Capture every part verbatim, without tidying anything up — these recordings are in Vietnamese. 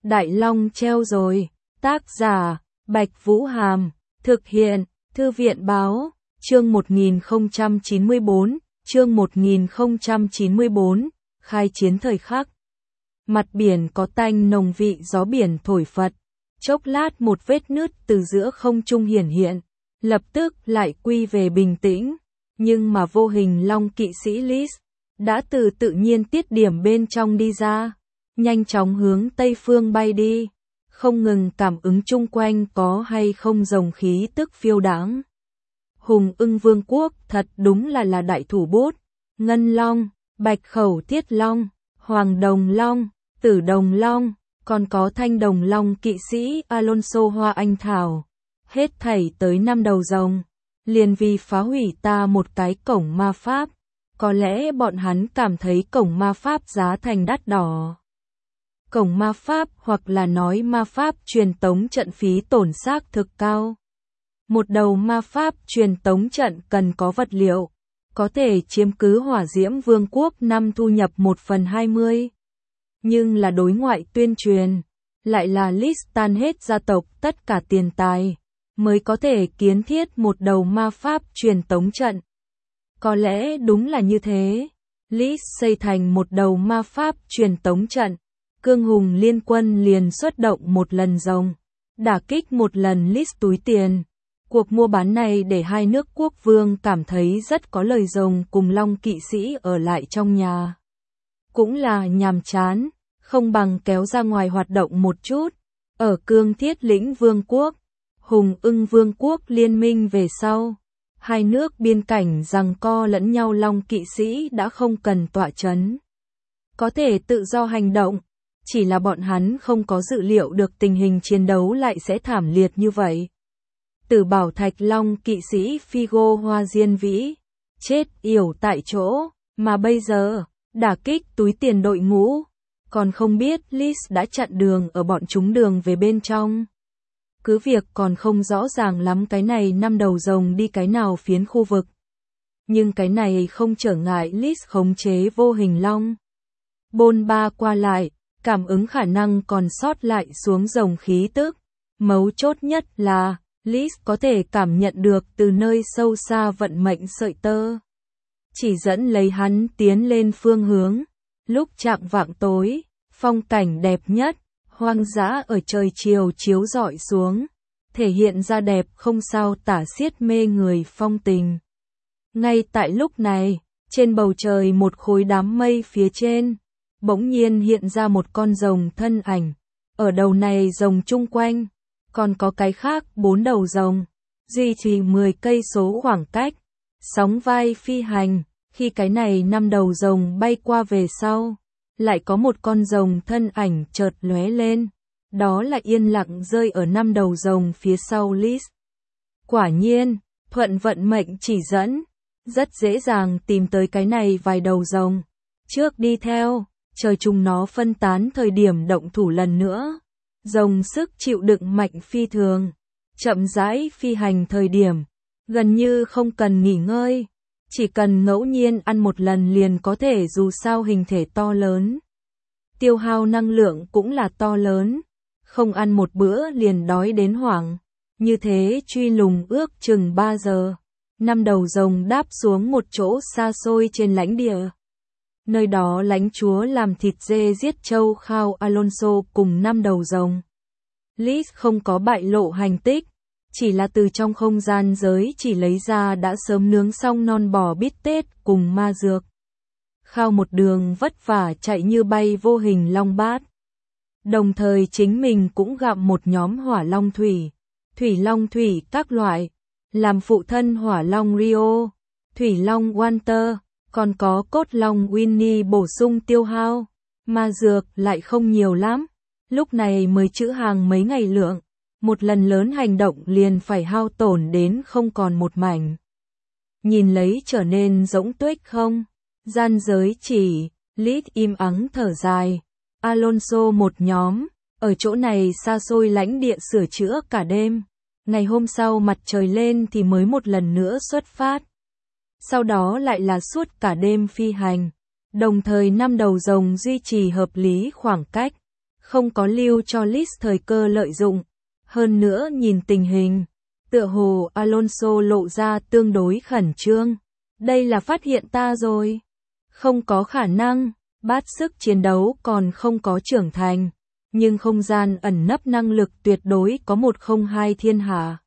Đại Long treo rồi. Tác giả, Bạch Vũ Hàm. Thực hiện, Thư viện Báo. Chương một nghìn không trăm chín mươi bốn, chương một nghìn không trăm chín mươi bốn, khai chiến thời khắc. Mặt biển có tanh nồng vị gió biển thổi phật. Chốc lát một vết nứt từ giữa không trung hiển hiện, lập tức lại quy về bình tĩnh. Nhưng mà vô hình long kỵ sĩ Lis đã từ tự nhiên tiết điểm bên trong đi ra, nhanh chóng hướng tây phương bay đi, không ngừng cảm ứng chung quanh có hay không rồng khí tức phiêu đãng. Hùng Ưng Vương quốc thật đúng là là đại thủ bút, Ngân Long, Bạch Khẩu Thiết Long, Hoàng Đồng Long, Tử Đồng Long, còn có Thanh Đồng Long kỵ sĩ Alonso Hoa Anh Thảo, hết thảy tới năm đầu rồng, liền vì phá hủy ta một cái cổng ma pháp. Có lẽ bọn hắn cảm thấy cổng ma pháp giá thành đắt đỏ. Cổng ma pháp hoặc là nói ma pháp truyền tống trận phí tổn xác thực cao. Một đầu ma pháp truyền tống trận cần có vật liệu, có thể chiếm cứ Hỏa Diễm Vương quốc năm thu nhập một phần hai mươi. Nhưng là đối ngoại tuyên truyền, lại là Lis tan hết gia tộc tất cả tiền tài, mới có thể kiến thiết một đầu ma pháp truyền tống trận. Có lẽ đúng là như thế. Lis xây thành một đầu ma pháp truyền tống trận. Cương Hùng liên quân liền xuất động một lần rồng, đả kích một lần Lis túi tiền. Cuộc mua bán này để hai nước quốc vương cảm thấy rất có lời. Rồng cùng Long kỵ sĩ ở lại trong nhà cũng là nhàm chán, không bằng kéo ra ngoài hoạt động một chút. Ở Cương Thiết Lĩnh Vương quốc, Hùng Ưng Vương quốc liên minh về sau, hai nước biên cảnh giằng co lẫn nhau. Long kỵ sĩ đã không cần tọa trấn, có thể tự do hành động, chỉ là bọn hắn không có dự liệu được tình hình chiến đấu lại sẽ thảm liệt như vậy. Tử Bảo Thạch Long kỵ sĩ Figo Hoa Diên Vĩ chết yểu tại chỗ, mà bây giờ đả kích túi tiền đội ngũ, còn không biết Lis đã chặn đường ở bọn chúng đường về bên trong. Cứ việc còn không rõ ràng lắm cái này năm đầu rồng đi cái nào phiến khu vực, nhưng cái này không trở ngại Lis khống chế vô hình long bôn ba qua lại, cảm ứng khả năng còn sót lại xuống rồng khí tức. Mấu chốt nhất là Lis có thể cảm nhận được từ nơi sâu xa vận mệnh sợi tơ, chỉ dẫn lấy hắn tiến lên phương hướng. Lúc chạng vạng tối, phong cảnh đẹp nhất, hoang dã ở trời chiều chiếu rọi xuống, thể hiện ra đẹp không sao tả xiết mê người phong tình. Ngay tại lúc này, trên bầu trời một khối đám mây phía trên, bỗng nhiên hiện ra một con rồng thân ảnh. Ở đầu này rồng chung quanh, còn có cái khác bốn đầu rồng, duy trì mười cây số khoảng cách, sóng vai phi hành. Khi cái này năm đầu rồng bay qua về sau, lại có một con rồng thân ảnh chợt lóe lên, đó là yên lặng rơi ở năm đầu rồng phía sau Lis. Quả nhiên, thuận vận mệnh chỉ dẫn, rất dễ dàng tìm tới cái này vài đầu rồng. Trước đi theo, chờ chúng nó phân tán thời điểm động thủ lần nữa. Rồng sức chịu đựng mạnh phi thường, chậm rãi phi hành thời điểm, gần như không cần nghỉ ngơi. Chỉ cần ngẫu nhiên ăn một lần liền có thể, dù sao hình thể to lớn, tiêu hao năng lượng cũng là to lớn, không ăn một bữa liền đói đến hoảng. Như thế truy lùng ước chừng ba giờ, năm đầu rồng đáp xuống một chỗ xa xôi trên lãnh địa. Nơi đó lãnh chúa làm thịt dê giết trâu khao Alonso cùng năm đầu rồng. Lis không có bại lộ hành tích, chỉ là từ trong không gian giới chỉ lấy ra đã sớm nướng xong non bò bít tết cùng ma dược. Khao một đường vất vả chạy như bay vô hình long bát. Đồng thời chính mình cũng gặm một nhóm hỏa long thủy, thủy long thủy các loại, làm phụ thân hỏa long Rio, thủy long Walter, còn có cốt long Winnie bổ sung tiêu hao. Ma dược lại không nhiều lắm, lúc này mới trữ hàng mấy ngày lượng. Một lần lớn hành động liền phải hao tổn đến không còn một mảnh. Nhìn lấy trở nên rỗng tuếch không gian giới chỉ, Lis im ắng thở dài. Alonso một nhóm, ở chỗ này xa xôi lãnh địa sửa chữa cả đêm. Ngày hôm sau mặt trời lên thì mới một lần nữa xuất phát. Sau đó lại là suốt cả đêm phi hành. Đồng thời năm đầu rồng duy trì hợp lý khoảng cách, không có lưu cho Liz thời cơ lợi dụng. Hơn nữa nhìn tình hình, tựa hồ Alonso lộ ra tương đối khẩn trương. Đây là phát hiện ta rồi. Không có khả năng, bát sức chiến đấu còn không có trưởng thành. Nhưng không gian ẩn nấp năng lực tuyệt đối có một không hai thiên hạ.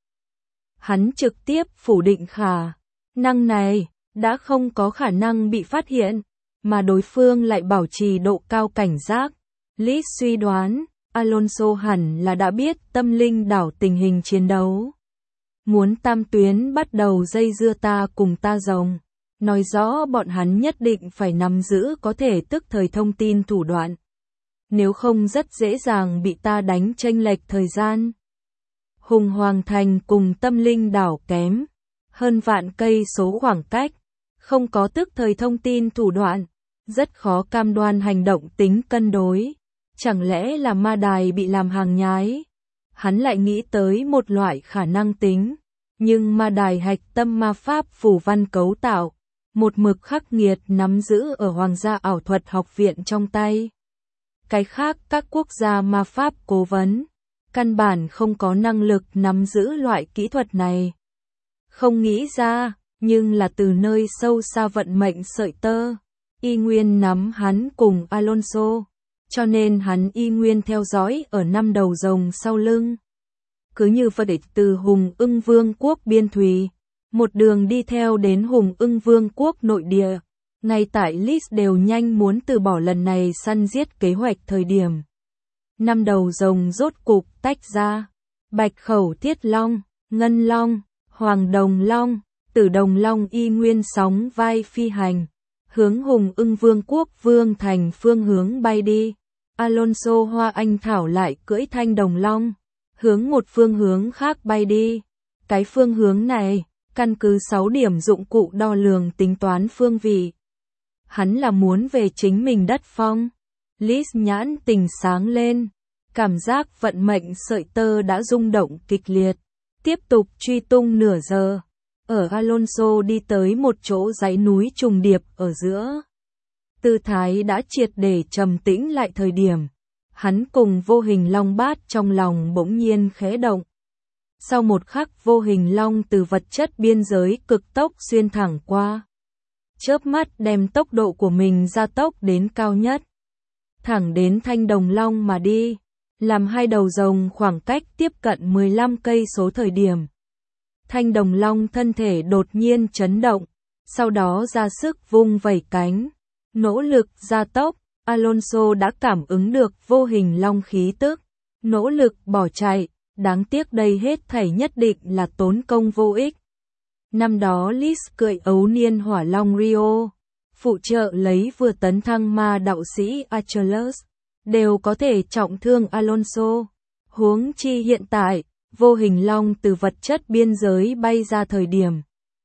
Hắn trực tiếp phủ định khả năng này, đã không có khả năng bị phát hiện, mà đối phương lại bảo trì độ cao cảnh giác. Liz suy đoán, Alonso hẳn là đã biết tâm linh đảo tình hình chiến đấu. Muốn tam tuyến bắt đầu dây dưa ta cùng ta rồng, nói rõ bọn hắn nhất định phải nắm giữ có thể tức thời thông tin thủ đoạn. Nếu không rất dễ dàng bị ta đánh chênh lệch thời gian. Hùng Hoàng Thành cùng tâm linh đảo kém hơn vạn cây số khoảng cách, không có tức thời thông tin thủ đoạn, rất khó cam đoan hành động tính cân đối. Chẳng lẽ là ma đài bị làm hàng nhái? Hắn lại nghĩ tới một loại khả năng tính, nhưng ma đài hạch tâm ma pháp phù văn cấu tạo, một mực khắc nghiệt nắm giữ ở Hoàng gia ảo thuật học viện trong tay. Cái khác các quốc gia ma pháp cố vấn, căn bản không có năng lực nắm giữ loại kỹ thuật này. Không nghĩ ra, nhưng là từ nơi sâu xa vận mệnh sợi tơ, y nguyên nắm hắn cùng Alonso, cho nên hắn y nguyên theo dõi ở năm đầu rồng sau lưng. Cứ như vậy từ Hùng Ưng Vương quốc biên thùy, một đường đi theo đến Hùng Ưng Vương quốc nội địa. Ngay tại Liz đều nhanh muốn từ bỏ lần này săn giết kế hoạch thời điểm. Năm đầu rồng rốt cục tách ra. Bạch Khẩu Thiết Long, Ngân Long, Hoàng Đồng Long, Tử Đồng Long y nguyên sóng vai phi hành. Hướng Hùng Ưng Vương quốc Vương thành phương hướng bay đi. Alonso Hoa Anh Thảo lại cưỡi Thanh Đồng Long, hướng một phương hướng khác bay đi. Cái phương hướng này, căn cứ sáu điểm dụng cụ đo lường tính toán phương vị. Hắn là muốn về chính mình đất phong. Liz nhãn tình sáng lên, cảm giác vận mệnh sợi tơ đã rung động kịch liệt. Tiếp tục truy tung nửa giờ, ở Alonso đi tới một chỗ dãy núi trùng điệp ở giữa. Tư thái đã triệt để trầm tĩnh lại thời điểm. Hắn cùng vô hình long bát trong lòng bỗng nhiên khẽ động. Sau một khắc vô hình long từ vật chất biên giới cực tốc xuyên thẳng qua. Chớp mắt đem tốc độ của mình gia tốc đến cao nhất. Thẳng đến Thanh Đồng Long mà đi. Làm hai đầu rồng khoảng cách tiếp cận mười lăm cây số thời điểm. Thanh Đồng Long thân thể đột nhiên chấn động. Sau đó ra sức vung vẩy cánh. Nỗ lực gia tốc. Alonso đã cảm ứng được vô hình long khí tức. Nỗ lực bỏ chạy. Đáng tiếc đây hết thảy nhất định là tốn công vô ích. Năm đó Liz cưỡi ấu niên hỏa long Rio, phụ trợ lấy vừa tấn thăng ma đạo sĩ Achilles, đều có thể trọng thương Alonso. Huống chi hiện tại, vô hình long từ vật chất biên giới bay ra thời điểm.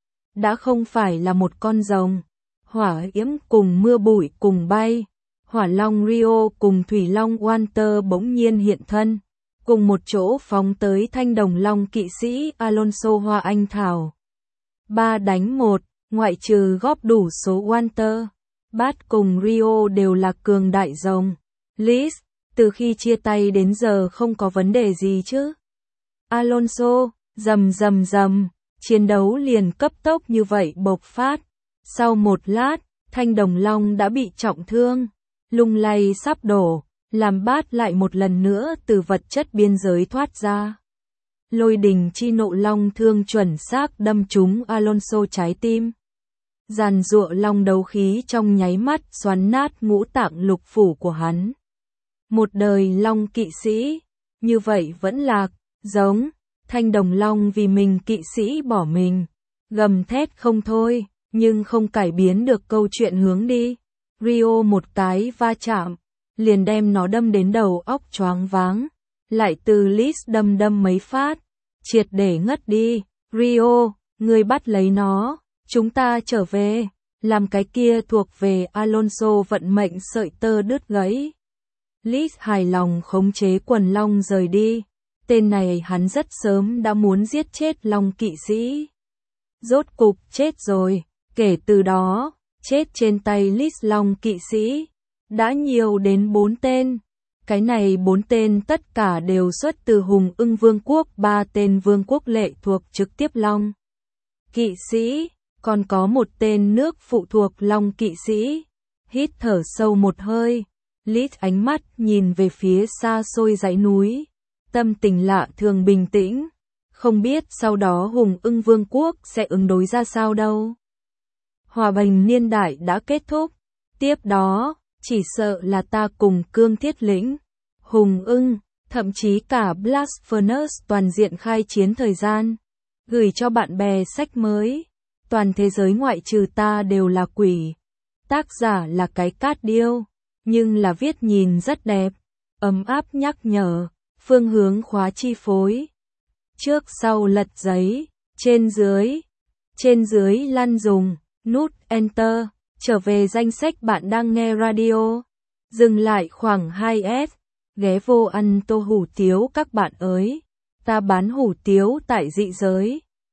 Đã không phải là một con rồng, hỏa yếm cùng mưa bụi cùng bay, hỏa long Rio cùng thủy long Walter bỗng nhiên hiện thân. Cùng một chỗ phóng tới Thanh Đồng Long kỵ sĩ Alonso Hoa Anh Thảo. Ba đánh một, ngoại trừ góp đủ số Walter, Bát cùng Rio đều là cường đại rồng. Liz, từ khi chia tay đến giờ không có vấn đề gì chứ? Alonso, rầm rầm rầm, chiến đấu liền cấp tốc như vậy bộc phát. Sau một lát, Thanh Đồng Long đã bị trọng thương, lung lay sắp đổ. Làm Bát lại một lần nữa từ vật chất biên giới thoát ra. Lôi đình chi nộ long thương chuẩn xác đâm trúng Alonso trái tim. Giàn giụa long đấu khí trong nháy mắt xoắn nát ngũ tạng lục phủ của hắn. Một đời long kỵ sĩ, như vậy vẫn lạc, giống, Thanh Đồng Long vì mình kỵ sĩ bỏ mình. Gầm thét không thôi, nhưng không cải biến được câu chuyện hướng đi. Rio một cái va chạm. Liền đem nó đâm đến đầu óc choáng váng, lại từ Liz đâm đâm mấy phát, triệt để ngất đi. Rio, ngươi bắt lấy nó, chúng ta trở về, làm cái kia thuộc về Alonso vận mệnh sợi tơ đứt gãy. Liz hài lòng khống chế quần long rời đi, tên này hắn rất sớm đã muốn giết chết long kỵ sĩ. Rốt cục chết rồi, kể từ đó, chết trên tay Liz long kỵ sĩ. Đã nhiều đến bốn tên, Cái này bốn tên tất cả đều xuất từ Hùng Ưng Vương quốc, ba tên vương quốc lệ thuộc trực tiếp Long Kỵ sĩ, còn có một tên nước phụ thuộc Long Kỵ sĩ. Hít thở sâu một hơi, Lít ánh mắt nhìn về phía xa xôi dãy núi, tâm tình lạ thường bình tĩnh, không biết sau đó Hùng Ưng Vương quốc sẽ ứng đối ra sao đâu. Hòa bình niên đại đã kết thúc, tiếp đó, chỉ sợ là ta cùng Cương Thiết Lĩnh, Hùng Ưng, thậm chí cả Blast Furnace toàn diện khai chiến thời gian, gửi cho bạn bè sách mới, toàn thế giới ngoại trừ ta đều là quỷ. Tác giả là cái cát điêu, nhưng là viết nhìn rất đẹp, ấm áp nhắc nhở, phương hướng khóa chi phối. Trước sau lật giấy, trên dưới, trên dưới lăn dùng, nút Enter, trở về danh sách bạn đang nghe radio. Dừng lại khoảng hai S, ghé vô ăn tô hủ tiếu các bạn ơi, ta bán hủ tiếu tại dị giới.